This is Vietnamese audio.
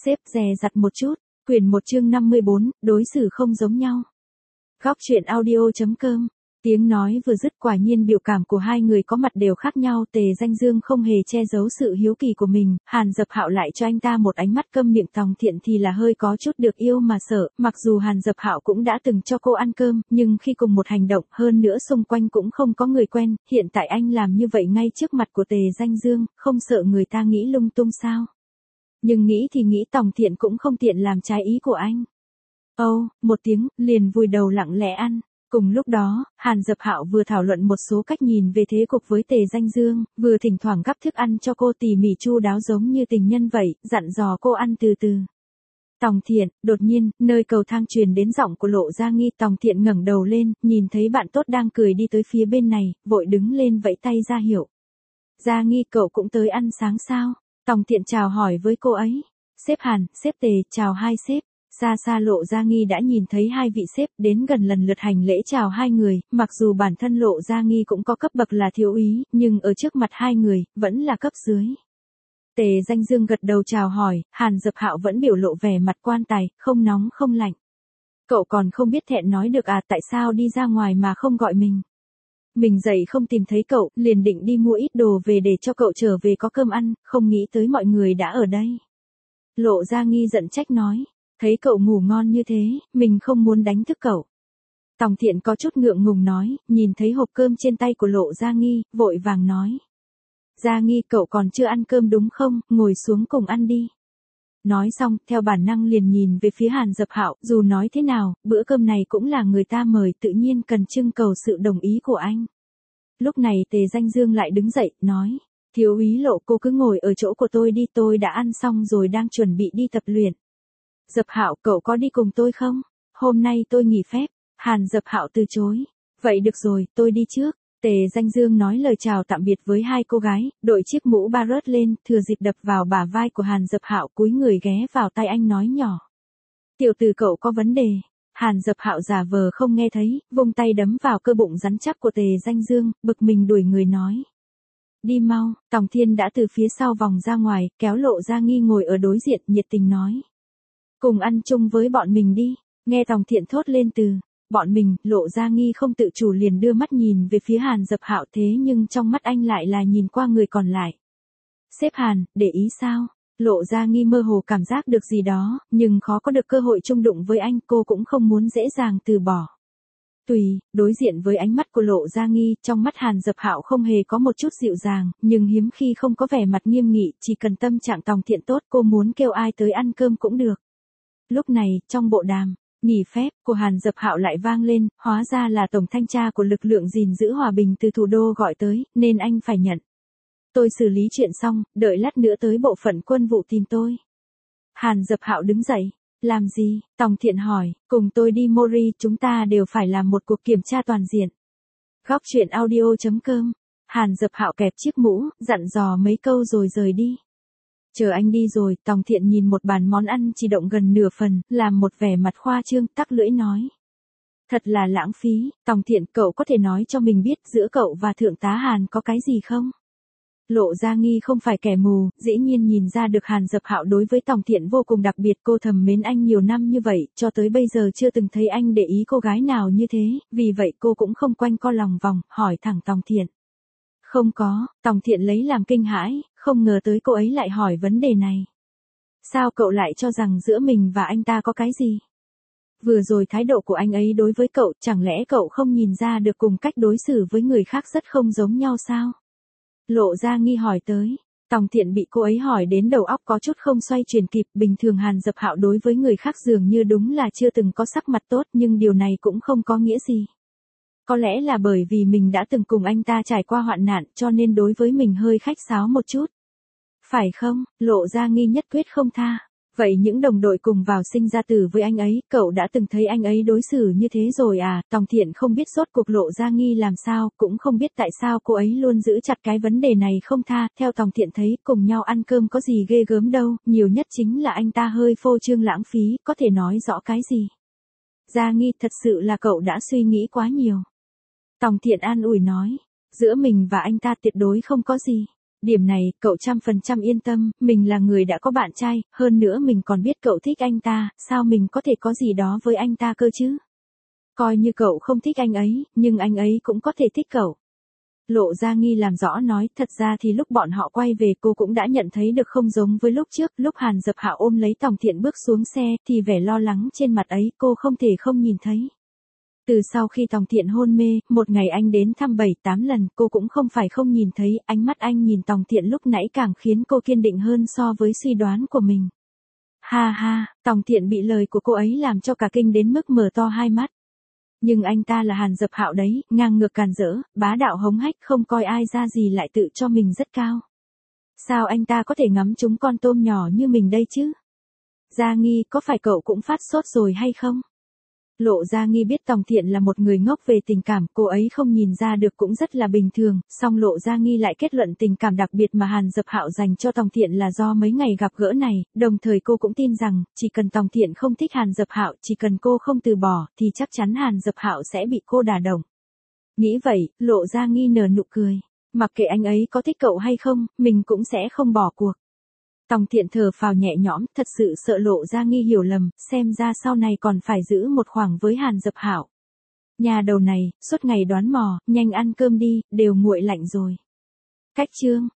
Sếp dè dặt một chút, quyển 1 chương 54, đối xử không giống nhau. Góc truyện audio.com. Tiếng nói vừa dứt, quả nhiên biểu cảm của hai người có mặt đều khác nhau. Tề Danh Dương không hề che giấu sự hiếu kỳ của mình, Hàn Dập Hạo lại cho anh ta một ánh mắt câm miệng. Tòng Thiện thì là hơi có chút được yêu mà sợ, mặc dù Hàn Dập Hạo cũng đã từng cho cô ăn cơm, nhưng khi cùng một hành động, hơn nữa xung quanh cũng không có người quen, hiện tại anh làm như vậy ngay trước mặt của Tề Danh Dương, không sợ người ta nghĩ lung tung sao? Nhưng nghĩ thì nghĩ, Tòng Thiện cũng không tiện làm trái ý của anh. Một tiếng, liền vùi đầu lặng lẽ ăn. Cùng lúc đó, Hàn Dập Hạo vừa thảo luận một số cách nhìn về thế cục với Tề Danh Dương, vừa thỉnh thoảng gắp thức ăn cho cô tỉ mỉ chu đáo giống như tình nhân vậy, dặn dò cô ăn từ từ. Tòng Thiện, đột nhiên, nơi cầu thang truyền đến giọng của Lộ Gia Nghi. Tòng Thiện ngẩng đầu lên, nhìn thấy bạn tốt đang cười đi tới phía bên này, vội đứng lên vẫy tay ra hiệu. Gia Nghi, cậu cũng tới ăn sáng sao? Tòng Thiện chào hỏi với cô ấy. Sếp Hàn, sếp Tề, chào hai sếp. Xa xa Lộ Gia Nghi đã nhìn thấy hai vị sếp đến gần, lần lượt hành lễ chào hai người, mặc dù bản thân Lộ Gia Nghi cũng có cấp bậc là thiếu úy, nhưng ở trước mặt hai người, vẫn là cấp dưới. Tề Danh Dương gật đầu chào hỏi, Hàn Dập Hạo vẫn biểu lộ vẻ mặt quan tài, không nóng không lạnh. Cậu còn không biết thẹn nói được à, tại sao đi ra ngoài mà không gọi mình? Mình dậy không tìm thấy cậu, liền định đi mua ít đồ về để cho cậu trở về có cơm ăn, không nghĩ tới mọi người đã ở đây. Lộ Gia Nghi giận trách nói. Thấy cậu ngủ ngon như thế, mình không muốn đánh thức cậu. Tòng Thiện có chút ngượng ngùng nói, nhìn thấy hộp cơm trên tay của Lộ Gia Nghi, vội vàng nói. Gia Nghi, cậu còn chưa ăn cơm đúng không, ngồi xuống cùng ăn đi. Nói xong, theo bản năng liền nhìn về phía Hàn Dập Hạo, dù nói thế nào, bữa cơm này cũng là người ta mời, tự nhiên cần trưng cầu sự đồng ý của anh. Lúc này Tề Danh Dương lại đứng dậy, nói. Thiếu úy Lộ, cô cứ ngồi ở chỗ của tôi đi, tôi đã ăn xong rồi đang chuẩn bị đi tập luyện. Dập Hạo, cậu có đi cùng tôi không? Hôm nay tôi nghỉ phép. Hàn Dập Hạo từ chối. Vậy được rồi, tôi đi trước. Tề Danh Dương nói lời chào tạm biệt với hai cô gái, đội chiếc mũ ba rớt lên, thừa dịp đập vào bả vai của Hàn Dập Hạo, cúi người ghé vào tai anh nói nhỏ. Tiểu tử, cậu có vấn đề. Hàn Dập Hạo giả vờ không nghe thấy, vung tay đấm vào cơ bụng rắn chắc của Tề Danh Dương, bực mình đuổi người nói. Đi mau. Tòng Thiên đã từ phía sau vòng ra ngoài, kéo Lộ Gia Nghi ngồi ở đối diện, nhiệt tình nói. Cùng ăn chung với bọn mình đi. Nghe Tòng Thiện thốt lên từ bọn mình, Lộ Gia Nghi không tự chủ liền đưa mắt nhìn về phía Hàn Dập Hạo, thế nhưng trong mắt anh lại là nhìn qua người còn lại. Sếp Hàn, để ý sao? Lộ Gia Nghi mơ hồ cảm giác được gì đó, nhưng khó có được cơ hội chung đụng với anh, cô cũng không muốn dễ dàng từ bỏ. Đối diện với ánh mắt của Lộ Gia Nghi, trong mắt Hàn Dập Hạo không hề có một chút dịu dàng, nhưng hiếm khi không có vẻ mặt nghiêm nghị, chỉ cần tâm trạng Tòng Thiện tốt, cô muốn kêu ai tới ăn cơm cũng được. Lúc này, trong bộ đàm, nghỉ phép của Hàn Dập Hạo lại vang lên, hóa ra là tổng thanh tra của lực lượng gìn giữ hòa bình từ thủ đô gọi tới, nên anh phải nhận. Tôi xử lý chuyện xong, đợi lát nữa tới bộ phận quân vụ tìm tôi. Hàn Dập Hạo đứng dậy. Làm gì? Tòng Thiện hỏi, cùng tôi đi Mori, chúng ta đều phải làm một cuộc kiểm tra toàn diện. Góc truyện audio.com. Hàn Dập Hạo kẹp chiếc mũ, dặn dò mấy câu rồi rời đi. Chờ anh đi rồi, Tòng Thiện nhìn một bàn món ăn chỉ động gần nửa phần, làm một vẻ mặt khoa trương, tắc lưỡi nói. Thật là lãng phí. Tòng Thiện, cậu có thể nói cho mình biết giữa cậu và Thượng tá Hàn có cái gì không? Lộ Gia Nghi không phải kẻ mù, dĩ nhiên nhìn ra được Hàn Dập Hạo đối với Tòng Thiện vô cùng đặc biệt, cô thầm mến anh nhiều năm như vậy, cho tới bây giờ chưa từng thấy anh để ý cô gái nào như thế, vì vậy cô cũng không quanh co lòng vòng, hỏi thẳng Tòng Thiện. Không có. Tòng Thiện lấy làm kinh hãi, không ngờ tới cô ấy lại hỏi vấn đề này. Sao cậu lại cho rằng giữa mình và anh ta có cái gì? Vừa rồi thái độ của anh ấy đối với cậu, chẳng lẽ cậu không nhìn ra được cùng cách đối xử với người khác rất không giống nhau sao? Lộ Gia Nghi hỏi tới. Tòng Thiện bị cô ấy hỏi đến đầu óc có chút không xoay chuyển kịp, bình thường Hàn Dập Hạo đối với người khác dường như đúng là chưa từng có sắc mặt tốt, nhưng điều này cũng không có nghĩa gì. Có lẽ là bởi vì mình đã từng cùng anh ta trải qua hoạn nạn, cho nên đối với mình hơi khách sáo một chút. Phải không? Lộ Gia Nghi nhất quyết không tha. Vậy những đồng đội cùng vào sinh ra tử với anh ấy, cậu đã từng thấy anh ấy đối xử như thế rồi à? Tòng Thiện không biết rốt cuộc Lộ Gia Nghi làm sao, cũng không biết tại sao cô ấy luôn giữ chặt cái vấn đề này không tha. Theo Tòng Thiện thấy, cùng nhau ăn cơm có gì ghê gớm đâu, nhiều nhất chính là anh ta hơi phô trương lãng phí, có thể nói rõ cái gì. Gia Nghi, thật sự là cậu đã suy nghĩ quá nhiều. Tòng Thiện an ủi nói, giữa mình và anh ta tuyệt đối không có gì. Điểm này, cậu 100% yên tâm, mình là người đã có bạn trai, hơn nữa mình còn biết cậu thích anh ta, sao mình có thể có gì đó với anh ta cơ chứ? Coi như cậu không thích anh ấy, nhưng anh ấy cũng có thể thích cậu. Lộ Gia Nghi làm rõ nói, thật ra thì lúc bọn họ quay về cô cũng đã nhận thấy được không giống với lúc trước, lúc Hàn Dập Hạo ôm lấy Tòng Thiện bước xuống xe, thì vẻ lo lắng trên mặt ấy cô không thể không nhìn thấy. Từ sau khi Tòng Thiện hôn mê, một ngày anh đến thăm 7-8 lần, cô cũng không phải không nhìn thấy, ánh mắt anh nhìn Tòng Thiện lúc nãy càng khiến cô kiên định hơn so với suy đoán của mình. Ha ha, Tòng Thiện bị lời của cô ấy làm cho cả kinh đến mức mở to hai mắt. Nhưng anh ta là Hàn Dập Hạo đấy, ngang ngược càn rỡ, bá đạo hống hách, không coi ai ra gì lại tự cho mình rất cao. Sao anh ta có thể ngắm trúng con tôm nhỏ như mình đây chứ? Gia Nghi, có phải cậu cũng phát sốt rồi hay không? Lộ Gia Nghi biết Tòng Thiện là một người ngốc về tình cảm, cô ấy không nhìn ra được cũng rất là bình thường, song Lộ Gia Nghi lại kết luận tình cảm đặc biệt mà Hàn Dập Hạo dành cho Tòng Thiện là do mấy ngày gặp gỡ này, đồng thời cô cũng tin rằng, chỉ cần Tòng Thiện không thích Hàn Dập Hạo, chỉ cần cô không từ bỏ, thì chắc chắn Hàn Dập Hạo sẽ bị cô đả động. Nghĩ vậy, Lộ Gia Nghi nở nụ cười, mặc kệ anh ấy có thích cậu hay không, mình cũng sẽ không bỏ cuộc. Tòng Thiện thở phào nhẹ nhõm, thật sự sợ Lộ Gia Nghi hiểu lầm, xem ra sau này còn phải giữ một khoảng với Hàn Dập Hạo. Nhà đầu này, suốt ngày đoán mò, nhanh ăn cơm đi, đều nguội lạnh rồi. Cách chương